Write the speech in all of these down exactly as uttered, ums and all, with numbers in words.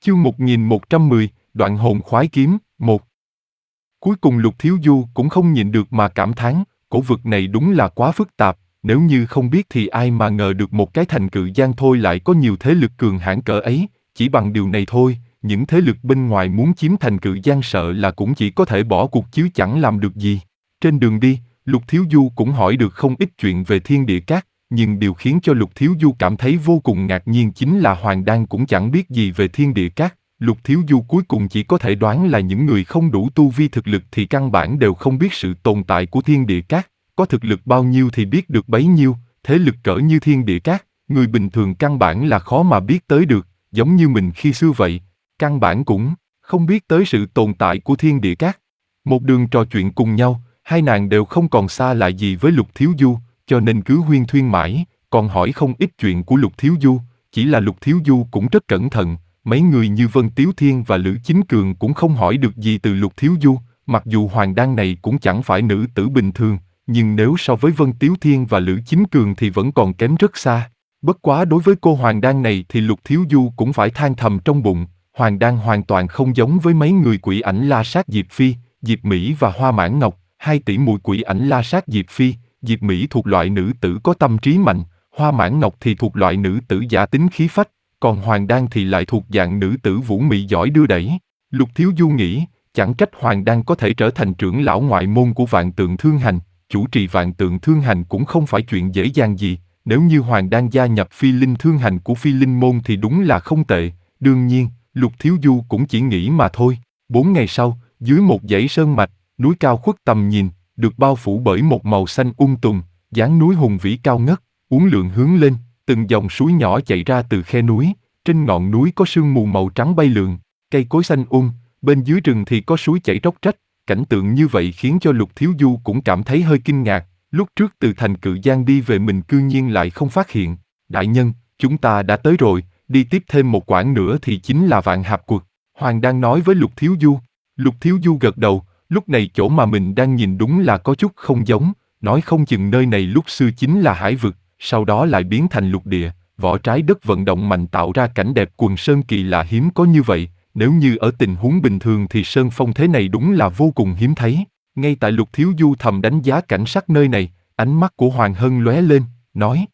Chương một nghìn một trăm mười, Đoạn hồn khoái kiếm, một. Cuối cùng Lục Thiếu Du cũng không nhịn được mà cảm thán, cổ vực này đúng là quá phức tạp, nếu như không biết thì ai mà ngờ được một cái thành Cự Giang thôi lại có nhiều thế lực cường hãn cỡ ấy, chỉ bằng điều này thôi, những thế lực bên ngoài muốn chiếm thành Cự Giang sợ là cũng chỉ có thể bỏ cuộc chứ chẳng làm được gì. Trên đường đi, Lục Thiếu Du cũng hỏi được không ít chuyện về Thiên Địa Các, nhưng điều khiến cho Lục Thiếu Du cảm thấy vô cùng ngạc nhiên chính là Hoàng Đan cũng chẳng biết gì về Thiên Địa Các. Lục Thiếu Du cuối cùng chỉ có thể đoán là những người không đủ tu vi thực lực thì căn bản đều không biết sự tồn tại của Thiên Địa Các, có thực lực bao nhiêu thì biết được bấy nhiêu, thế lực cỡ như Thiên Địa Các, người bình thường căn bản là khó mà biết tới được, giống như mình khi xưa vậy, căn bản cũng không biết tới sự tồn tại của Thiên Địa Các. Một đường trò chuyện cùng nhau, hai nàng đều không còn xa lạ gì với Lục Thiếu Du, cho nên cứ huyên thuyên mãi, còn hỏi không ít chuyện của Lục Thiếu Du, chỉ là Lục Thiếu Du cũng rất cẩn thận. Mấy người như Vân Tiếu Thiên và Lữ Chính Cường cũng không hỏi được gì từ Lục Thiếu Du, mặc dù Hoàng Đan này cũng chẳng phải nữ tử bình thường, nhưng nếu so với Vân Tiếu Thiên và Lữ Chính Cường thì vẫn còn kém rất xa. Bất quá đối với cô Hoàng Đan này thì Lục Thiếu Du cũng phải than thầm trong bụng, Hoàng Đan hoàn toàn không giống với mấy người quỷ ảnh La Sát Diệp Phi, Diệp Mỹ và Hoa Mãn Ngọc, hai tỷ muội quỷ ảnh La Sát Diệp Phi, Diệp Mỹ thuộc loại nữ tử có tâm trí mạnh, Hoa Mãn Ngọc thì thuộc loại nữ tử giả tính khí phách. Còn Hoàng Đan thì lại thuộc dạng nữ tử vũ mị giỏi đưa đẩy. Lục Thiếu Du nghĩ, chẳng trách Hoàng Đan có thể trở thành trưởng lão ngoại môn của Vạn Tượng Thương Hành, chủ trì Vạn Tượng Thương Hành cũng không phải chuyện dễ dàng gì, nếu như Hoàng Đan gia nhập Phi Linh Thương Hành của Phi Linh môn thì đúng là không tệ, đương nhiên, Lục Thiếu Du cũng chỉ nghĩ mà thôi. Bốn ngày sau, dưới một dãy sơn mạch, núi cao khuất tầm nhìn, được bao phủ bởi một màu xanh um tùm, dáng núi hùng vĩ cao ngất, uốn lượn hướng lên. Từng dòng suối nhỏ chảy ra từ khe núi, trên ngọn núi có sương mù màu trắng bay lượn, cây cối xanh um, bên dưới rừng thì có suối chảy róc rách, cảnh tượng như vậy khiến cho Lục Thiếu Du cũng cảm thấy hơi kinh ngạc, lúc trước từ thành Cự Giang đi về mình cư nhiên lại không phát hiện. Đại nhân, chúng ta đã tới rồi, đi tiếp thêm một quãng nữa thì chính là Vạn Hạp Quật, Hoàng đang nói với Lục Thiếu Du. Lục Thiếu Du gật đầu, lúc này chỗ mà mình đang nhìn đúng là có chút không giống, nói không chừng nơi này lúc xưa chính là hải vực. Sau đó lại biến thành lục địa, vỏ trái đất vận động mạnh tạo ra cảnh đẹp quần sơn kỳ lạ hiếm có như vậy, nếu như ở tình huống bình thường thì sơn phong thế này đúng là vô cùng hiếm thấy. Ngay tại Lục Thiếu Du thầm đánh giá cảnh sắc nơi này, ánh mắt của Hoàng Hân lóe lên, nói: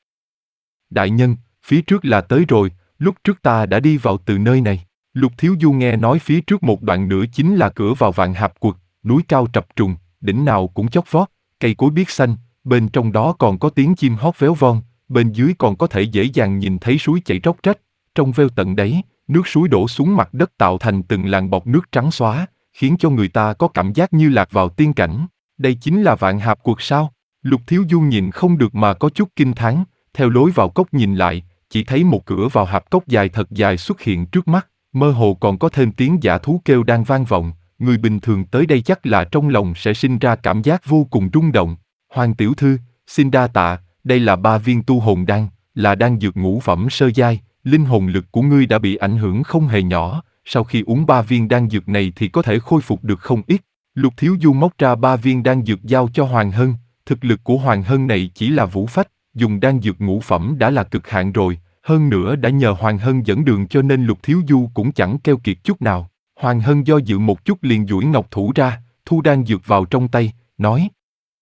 Đại nhân, phía trước là tới rồi, lúc trước ta đã đi vào từ nơi này. Lục Thiếu Du nghe nói phía trước một đoạn nữa chính là cửa vào Vạn Hạp Quật, núi cao trập trùng, đỉnh nào cũng chót vót, cây cối biếc xanh. Bên trong đó còn có tiếng chim hót véo von, bên dưới còn có thể dễ dàng nhìn thấy suối chảy róc rách, trong veo tận đáy, nước suối đổ xuống mặt đất tạo thành từng làn bọt nước trắng xóa, khiến cho người ta có cảm giác như lạc vào tiên cảnh. Đây chính là Vạn Hạp Quật sao? Lục Thiếu Du nhìn không được mà có chút kinh thán, theo lối vào cốc nhìn lại, chỉ thấy một cửa vào hạp cốc dài thật dài xuất hiện trước mắt, mơ hồ còn có thêm tiếng dã thú kêu đang vang vọng, người bình thường tới đây chắc là trong lòng sẽ sinh ra cảm giác vô cùng rung động. Hoàng tiểu thư, xin đa tạ, đây là ba viên tu hồn đan, là đan dược ngũ phẩm sơ giai, linh hồn lực của ngươi đã bị ảnh hưởng không hề nhỏ, sau khi uống ba viên đan dược này thì có thể khôi phục được không ít. Lục Thiếu Du móc ra ba viên đan dược giao cho Hoàng Hân, thực lực của Hoàng Hân này chỉ là vũ phách, dùng đan dược ngũ phẩm đã là cực hạn rồi, hơn nữa đã nhờ Hoàng Hân dẫn đường cho nên Lục Thiếu Du cũng chẳng keo kiệt chút nào. Hoàng Hân do dự một chút liền duỗi ngọc thủ ra, thu đan dược vào trong tay, nói: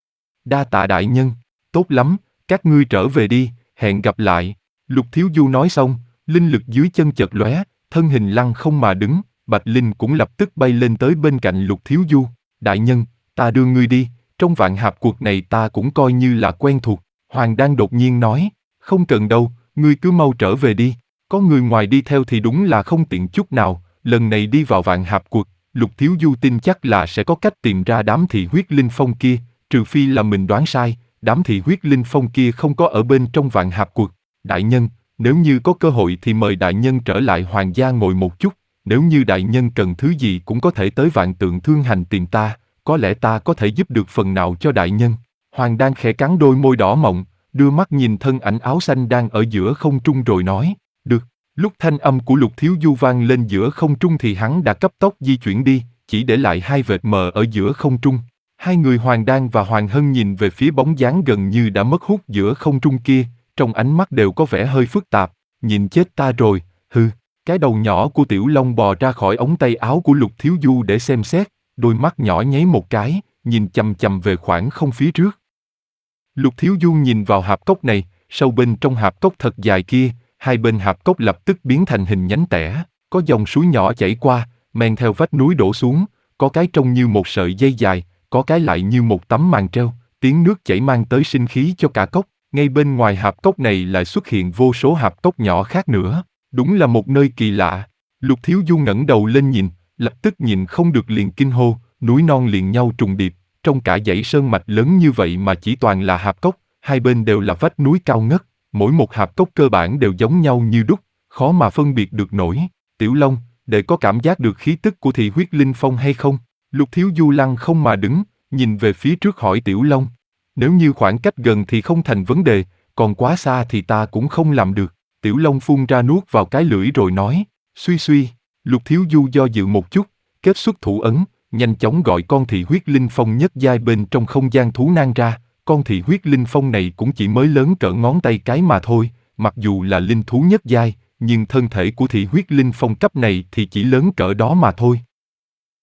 Đa tạ đại nhân, tốt lắm, các ngươi trở về đi, hẹn gặp lại. Lục Thiếu Du nói xong, linh lực dưới chân chợt lóe, thân hình lăng không mà đứng, Bạch Linh cũng lập tức bay lên tới bên cạnh Lục Thiếu Du. Đại nhân, ta đưa ngươi đi, trong Vạn Hạp Quật này ta cũng coi như là quen thuộc. Hoàng Đan đột nhiên nói: Không cần đâu, ngươi cứ mau trở về đi, có người ngoài đi theo thì đúng là không tiện chút nào, lần này đi vào Vạn Hạp Quật, Lục Thiếu Du tin chắc là sẽ có cách tìm ra đám thị huyết linh phong kia. Trừ phi là mình đoán sai, đám thị huyết linh phong kia không có ở bên trong Vạn Hạp Quật. Đại nhân, nếu như có cơ hội thì mời đại nhân trở lại Hoàng gia ngồi một chút, nếu như đại nhân cần thứ gì cũng có thể tới Vạn Tượng Thương Hành tìm ta, có lẽ ta có thể giúp được phần nào cho đại nhân. Hoàng đang khẽ cắn đôi môi đỏ mọng, đưa mắt nhìn thân ảnh áo xanh đang ở giữa không trung rồi nói: Được. Lúc thanh âm của Lục Thiếu Du vang lên giữa không trung thì hắn đã cấp tốc di chuyển đi, chỉ để lại hai vệt mờ ở giữa không trung. Hai người Hoàng Đan và Hoàng Hân nhìn về phía bóng dáng gần như đã mất hút giữa không trung kia, trong ánh mắt đều có vẻ hơi phức tạp. Nhìn chết ta rồi, hừ, Cái đầu nhỏ của Tiểu Long bò ra khỏi ống tay áo của Lục Thiếu Du để xem xét, đôi mắt nhỏ nháy một cái, nhìn chằm chằm về khoảng không phía trước. Lục Thiếu Du nhìn vào hạp cốc này, sâu bên trong hạp cốc thật dài kia, hai bên hạp cốc lập tức biến thành hình nhánh tẻ, có dòng suối nhỏ chảy qua, men theo vách núi đổ xuống, có cái trông như một sợi dây dài, có cái lại như một tấm màn treo, tiếng nước chảy mang tới sinh khí cho cả cốc. Ngay bên ngoài hạp cốc này lại xuất hiện vô số hạp cốc nhỏ khác nữa, đúng là một nơi kỳ lạ. Lục Thiếu Du ngẩng đầu lên nhìn, lập tức nhìn không được liền kinh hô, núi non liền nhau trùng điệp, trong cả dãy sơn mạch lớn như vậy mà chỉ toàn là hạp cốc, hai bên đều là vách núi cao ngất, mỗi một hạp cốc cơ bản đều giống nhau như đúc, khó mà phân biệt được nổi. Tiểu Long, để có cảm giác được khí tức của Thị Huyết Linh Phong hay không? Lục Thiếu Du lăng không mà đứng, nhìn về phía trước hỏi Tiểu Long. Nếu như khoảng cách gần thì không thành vấn đề, còn quá xa thì ta cũng không làm được. Tiểu Long phun ra nuốt vào cái lưỡi rồi nói, suy suy. Lục Thiếu Du do dự một chút, kết xuất thủ ấn, nhanh chóng gọi con Thị Huyết Linh Phong nhất giai bên trong không gian thú nan ra. Con Thị Huyết Linh Phong này cũng chỉ mới lớn cỡ ngón tay cái mà thôi, mặc dù là linh thú nhất giai, nhưng thân thể của Thị Huyết Linh Phong cấp này thì chỉ lớn cỡ đó mà thôi.